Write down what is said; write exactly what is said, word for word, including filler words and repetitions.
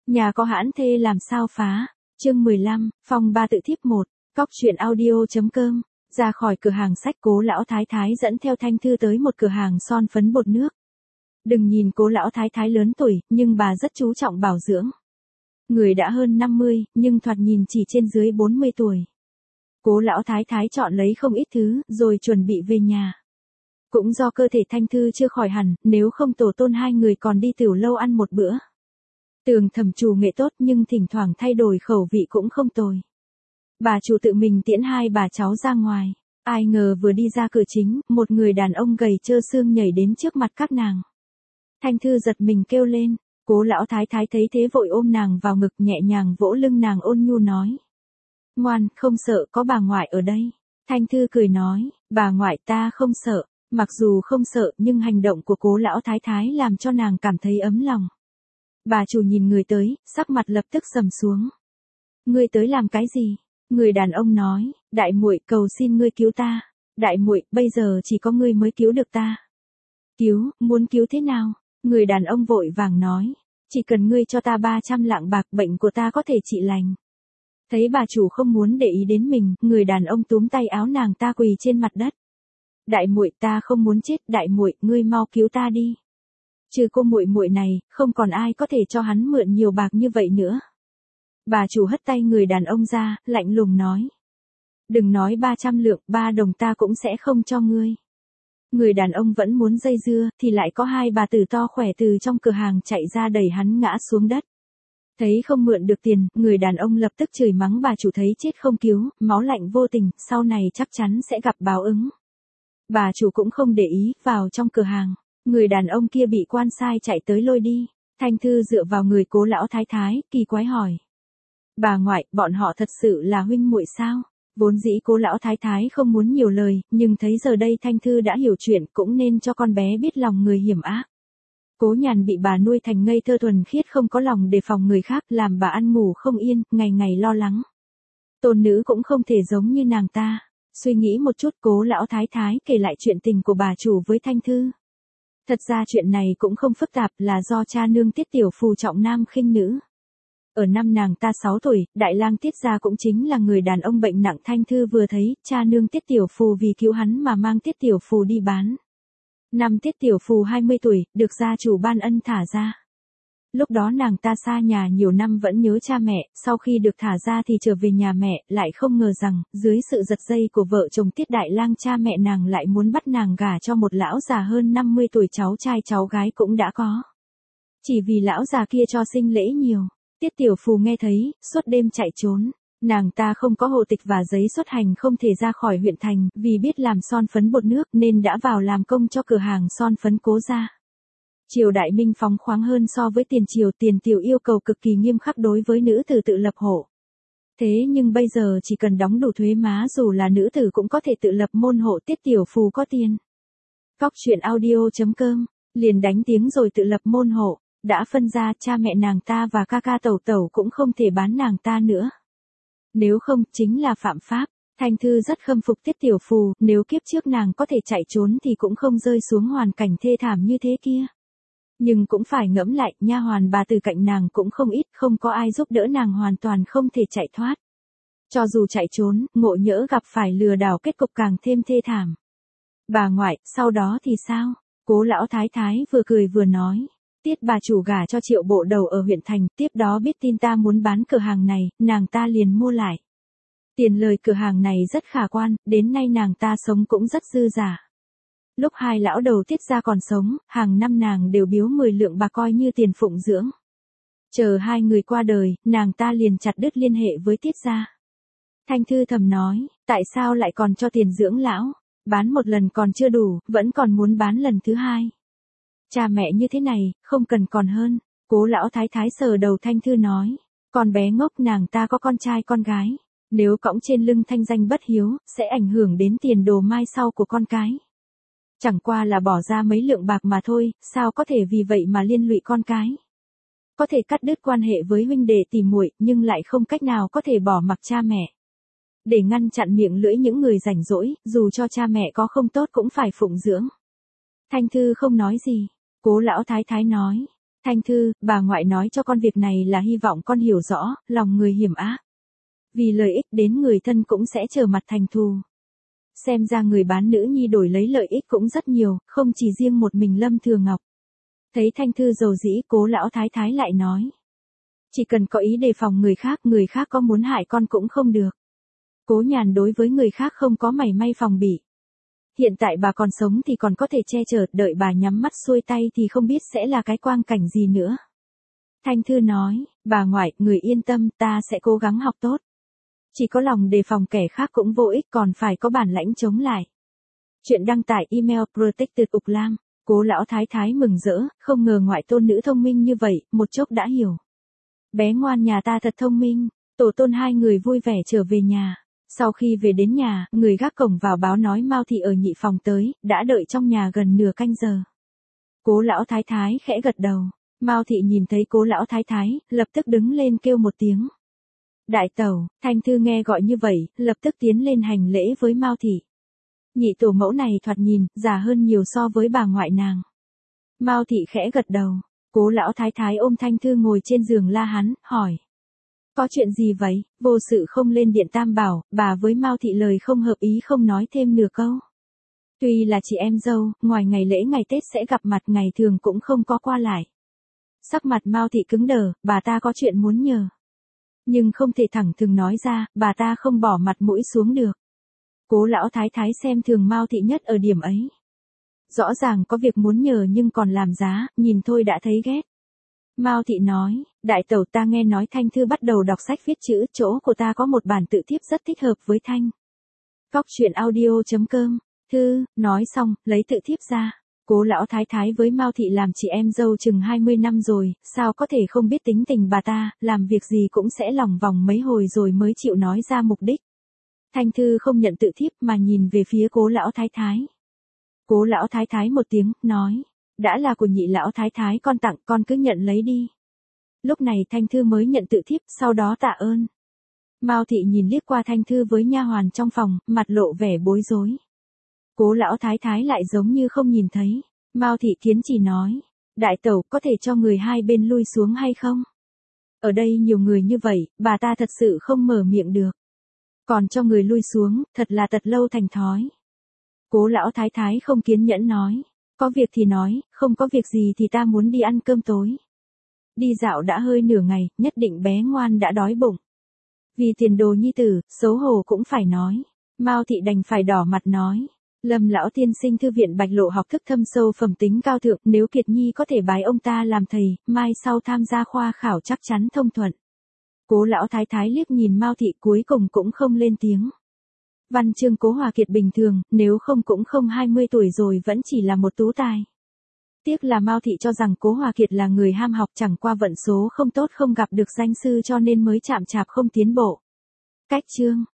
Nhà có hãn thê làm sao phá. Chương mười lăm, phòng ba tự thiếp một, cóc truyện audio.com. Ra khỏi cửa hàng sách, Cố lão thái thái dẫn theo Thanh Thư tới một cửa hàng son phấn bột nước. Đừng nhìn Cố lão thái thái lớn tuổi, nhưng bà rất chú trọng bảo dưỡng. Người đã hơn năm mươi, nhưng thoạt nhìn chỉ trên dưới bốn mươi tuổi. Cố lão thái thái chọn lấy không ít thứ, rồi chuẩn bị về nhà. Cũng do cơ thể Thanh Thư chưa khỏi hẳn, nếu không tổ tôn hai người còn đi tiểu lâu ăn một bữa. Tường Thẩm chủ nghệ tốt nhưng thỉnh thoảng thay đổi khẩu vị cũng không tồi. Bà chủ tự mình tiễn hai bà cháu ra ngoài. Ai ngờ vừa đi ra cửa chính, một người đàn ông gầy trơ xương nhảy đến trước mặt các nàng. Thanh Thư giật mình kêu lên. Cố lão thái thái thấy thế vội ôm nàng vào ngực, nhẹ nhàng vỗ lưng nàng, ôn nhu nói: Ngoan, không sợ, có bà ngoại ở đây. Thanh Thư cười nói: Bà ngoại ta không sợ. Mặc dù không sợ, nhưng hành động của Cố lão thái thái làm cho nàng cảm thấy ấm lòng. Bà chủ nhìn người tới, sắc mặt lập tức sầm xuống. Ngươi tới làm cái gì? Người đàn ông nói: Đại muội, cầu xin ngươi cứu ta. Đại muội, bây giờ chỉ có ngươi mới cứu được ta. Cứu, muốn cứu thế nào? Người đàn ông vội vàng nói: Chỉ cần ngươi cho ta ba trăm lạng bạc, bệnh của ta có thể trị lành. Thấy bà chủ không muốn để ý đến mình, người đàn ông túm tay áo nàng ta quỳ trên mặt đất. Đại muội, ta không muốn chết, đại muội, ngươi mau cứu ta đi. Trừ cô muội muội này, không còn ai có thể cho hắn mượn nhiều bạc như vậy nữa. Bà chủ hất tay người đàn ông ra, lạnh lùng nói: Đừng nói ba trăm lượng, ba đồng ta cũng sẽ không cho ngươi. Người đàn ông vẫn muốn dây dưa, thì lại có hai bà tử to khỏe từ trong cửa hàng chạy ra đẩy hắn ngã xuống đất. Thấy không mượn được tiền, người đàn ông lập tức chửi mắng bà chủ thấy chết không cứu, máu lạnh vô tình, sau này chắc chắn sẽ gặp báo ứng. Bà chủ cũng không để ý, vào trong cửa hàng. Người đàn ông kia bị quan sai chạy tới lôi đi. Thanh Thư dựa vào người Cố lão thái thái, kỳ quái hỏi: Bà ngoại, bọn họ thật sự là huynh muội sao? Vốn dĩ Cố lão thái thái không muốn nhiều lời, nhưng thấy giờ đây Thanh Thư đã hiểu chuyện, cũng nên cho con bé biết lòng người hiểm ác. Cố Nhàn bị bà nuôi thành ngây thơ thuần khiết, không có lòng đề phòng người khác, làm bà ăn ngủ không yên, ngày ngày lo lắng. Tôn nữ cũng không thể giống như nàng ta. Suy nghĩ một chút, Cố lão thái thái kể lại chuyện tình của bà chủ với Thanh Thư. Thật ra chuyện này cũng không phức tạp, là do cha nương Tiết Tiểu Phù trọng nam khinh nữ. Ở năm nàng ta sáu tuổi, đại lang Tiết gia cũng chính là người đàn ông bệnh nặng Thanh Thư vừa thấy, cha nương Tiết Tiểu Phù vì cứu hắn mà mang Tiết Tiểu Phù đi bán. Năm Tiết Tiểu Phù hai mươi tuổi, được gia chủ ban ân thả ra. Lúc đó nàng ta xa nhà nhiều năm vẫn nhớ cha mẹ, sau khi được thả ra thì trở về nhà mẹ, lại không ngờ rằng, dưới sự giật dây của vợ chồng Tiết Đại Lang, cha mẹ nàng lại muốn bắt nàng gả cho một lão già hơn năm mươi tuổi, cháu trai cháu gái cũng đã có. Chỉ vì lão già kia cho sinh lễ nhiều, Tiết Tiểu Phù nghe thấy, suốt đêm chạy trốn. Nàng ta không có hộ tịch và giấy xuất hành, không thể ra khỏi huyện thành, vì biết làm son phấn bột nước nên đã vào làm công cho cửa hàng son phấn Cố gia. Triều đại Minh phóng khoáng hơn so với tiền triều, tiền tiểu yêu cầu cực kỳ nghiêm khắc đối với nữ tử tự lập hộ. Thế nhưng bây giờ chỉ cần đóng đủ thuế má, dù là nữ tử cũng có thể tự lập môn hộ. Tiết Tiểu Phù có tiền. Cóc truyện audio.com, liền đánh tiếng rồi tự lập môn hộ, đã phân ra, cha mẹ nàng ta và ca ca tẩu tẩu cũng không thể bán nàng ta nữa. Nếu không, chính là phạm pháp. Thanh Thư rất khâm phục Tiết Tiểu Phù, nếu kiếp trước nàng có thể chạy trốn thì cũng không rơi xuống hoàn cảnh thê thảm như thế kia. Nhưng cũng phải ngẫm lại, nha hoàn bà từ cạnh nàng cũng không ít, không có ai giúp đỡ nàng, hoàn toàn không thể chạy thoát. Cho dù chạy trốn, ngộ nhỡ gặp phải lừa đảo, kết cục càng thêm thê thảm. Bà ngoại, sau đó thì sao? Cố lão thái thái vừa cười vừa nói: Tiết bà chủ gả cho Triệu bộ đầu ở huyện thành, tiếp đó biết tin ta muốn bán cửa hàng này, nàng ta liền mua lại. Tiền lời cửa hàng này rất khả quan, đến nay nàng ta sống cũng rất dư giả. Lúc hai lão đầu Tiết gia còn sống, hàng năm nàng đều biếu mười lượng bạc coi như tiền phụng dưỡng. Chờ hai người qua đời, nàng ta liền chặt đứt liên hệ với Tiết gia. Thanh Thư thầm nói: Tại sao lại còn cho tiền dưỡng lão? Bán một lần còn chưa đủ, vẫn còn muốn bán lần thứ hai. Cha mẹ như thế này, không cần còn hơn. Cố lão thái thái sờ đầu Thanh Thư nói: Con bé ngốc, nàng ta có con trai con gái. Nếu cõng trên lưng thanh danh bất hiếu, sẽ ảnh hưởng đến tiền đồ mai sau của con cái. Chẳng qua là bỏ ra mấy lượng bạc mà thôi, sao có thể vì vậy mà liên lụy con cái. Có thể cắt đứt quan hệ với huynh đệ tỉ muội, nhưng lại không cách nào có thể bỏ mặc cha mẹ. Để ngăn chặn miệng lưỡi những người rảnh rỗi, dù cho cha mẹ có không tốt cũng phải phụng dưỡng. Thanh Thư không nói gì. Cố lão thái thái nói: Thanh Thư, bà ngoại nói cho con việc này là hy vọng con hiểu rõ, lòng người hiểm ác. Vì lợi ích đến người thân cũng sẽ trở mặt thành thù. Xem ra người bán nữ nhi đổi lấy lợi ích cũng rất nhiều, không chỉ riêng một mình Lâm Thừa Ngọc. Thấy Thanh Thư dầu dĩ, Cố lão thái thái lại nói. Chỉ cần có ý đề phòng người khác, người khác có muốn hại con cũng không được. Cố Nhàn đối với người khác không có mảy may phòng bị. Hiện tại bà còn sống thì còn có thể che chở, đợi bà nhắm mắt xuôi tay thì không biết sẽ là cái quang cảnh gì nữa. Thanh Thư nói, bà ngoại, người yên tâm, ta sẽ cố gắng học tốt. Chỉ có lòng đề phòng kẻ khác cũng vô ích, còn phải có bản lãnh chống lại. Chuyện đăng tải email protected ục lam. Cố lão thái thái mừng rỡ, không ngờ ngoại tôn nữ thông minh như vậy, một chốc đã hiểu. Bé ngoan nhà ta thật thông minh. Tổ tôn hai người vui vẻ trở về nhà. Sau khi về đến nhà, người gác cổng vào báo nói Mao thị ở nhị phòng tới, đã đợi trong nhà gần nửa canh giờ. Cố lão thái thái khẽ gật đầu. Mao thị nhìn thấy cố lão thái thái, lập tức đứng lên kêu một tiếng. Đại tẩu. Thanh Thư nghe gọi như vậy, lập tức tiến lên hành lễ với Mao thị. Nhị tổ mẫu này thoạt nhìn, già hơn nhiều so với bà ngoại nàng. Mao thị khẽ gật đầu. Cố lão thái thái ôm Thanh Thư ngồi trên giường la hắn, hỏi. Có chuyện gì vậy? Vô sự không lên điện tam bảo, bà với Mao thị lời không hợp ý không nói thêm nửa câu. Tuy là chị em dâu, ngoài ngày lễ ngày Tết sẽ gặp mặt, ngày thường cũng không có qua lại. Sắc mặt Mao thị cứng đờ, bà ta có chuyện muốn nhờ. Nhưng không thể thẳng thừng nói ra, bà ta không bỏ mặt mũi xuống được. Cố lão thái thái xem thường Mao thị nhất ở điểm ấy. Rõ ràng có việc muốn nhờ nhưng còn làm giá, nhìn thôi đã thấy ghét. Mao thị nói, đại tẩu, ta nghe nói Thanh Thư bắt đầu đọc sách viết chữ, chỗ của ta có một bản tự thiếp rất thích hợp với Thanh. Cóc truyện audio chấm com. Thư, nói xong, lấy tự thiếp ra. Cố lão thái thái với Mao thị làm chị em dâu chừng hai mươi năm rồi, sao có thể không biết tính tình bà ta, làm việc gì cũng sẽ lòng vòng mấy hồi rồi mới chịu nói ra mục đích. Thanh Thư không nhận tự thiếp mà nhìn về phía cố lão thái thái. Cố lão thái thái một tiếng, nói, đã là của nhị lão thái thái con tặng, con cứ nhận lấy đi. Lúc này Thanh Thư mới nhận tự thiếp, sau đó tạ ơn. Mao thị nhìn liếc qua Thanh Thư với nha hoàn trong phòng, mặt lộ vẻ bối rối. Cố lão thái thái lại giống như không nhìn thấy. Mao thị kiến chỉ nói, đại tẩu, có thể cho người hai bên lui xuống hay không? Ở đây nhiều người như vậy, bà ta thật sự không mở miệng được. Còn cho người lui xuống, thật là tật lâu thành thói. Cố lão thái thái không kiên nhẫn nói, có việc thì nói, không có việc gì thì ta muốn đi ăn cơm tối. Đi dạo đã hơi nửa ngày, nhất định bé ngoan đã đói bụng. Vì tiền đồ nhi tử, xấu hổ cũng phải nói. Mao thị đành phải đỏ mặt nói, Lâm lão tiên sinh thư viện Bạch Lộ học thức thâm sâu, phẩm tính cao thượng, nếu Kiệt Nhi có thể bái ông ta làm thầy, mai sau tham gia khoa khảo chắc chắn thông thuận. Cố lão thái thái liếc nhìn Mao thị, cuối cùng cũng không lên tiếng. Văn chương Cố Hòa Kiệt bình thường, nếu không cũng không hai mươi tuổi rồi vẫn chỉ là một tú tài. Tiếc là Mao thị cho rằng Cố Hòa Kiệt là người ham học, chẳng qua vận số không tốt không gặp được danh sư cho nên mới chạm chạp không tiến bộ. Cách chương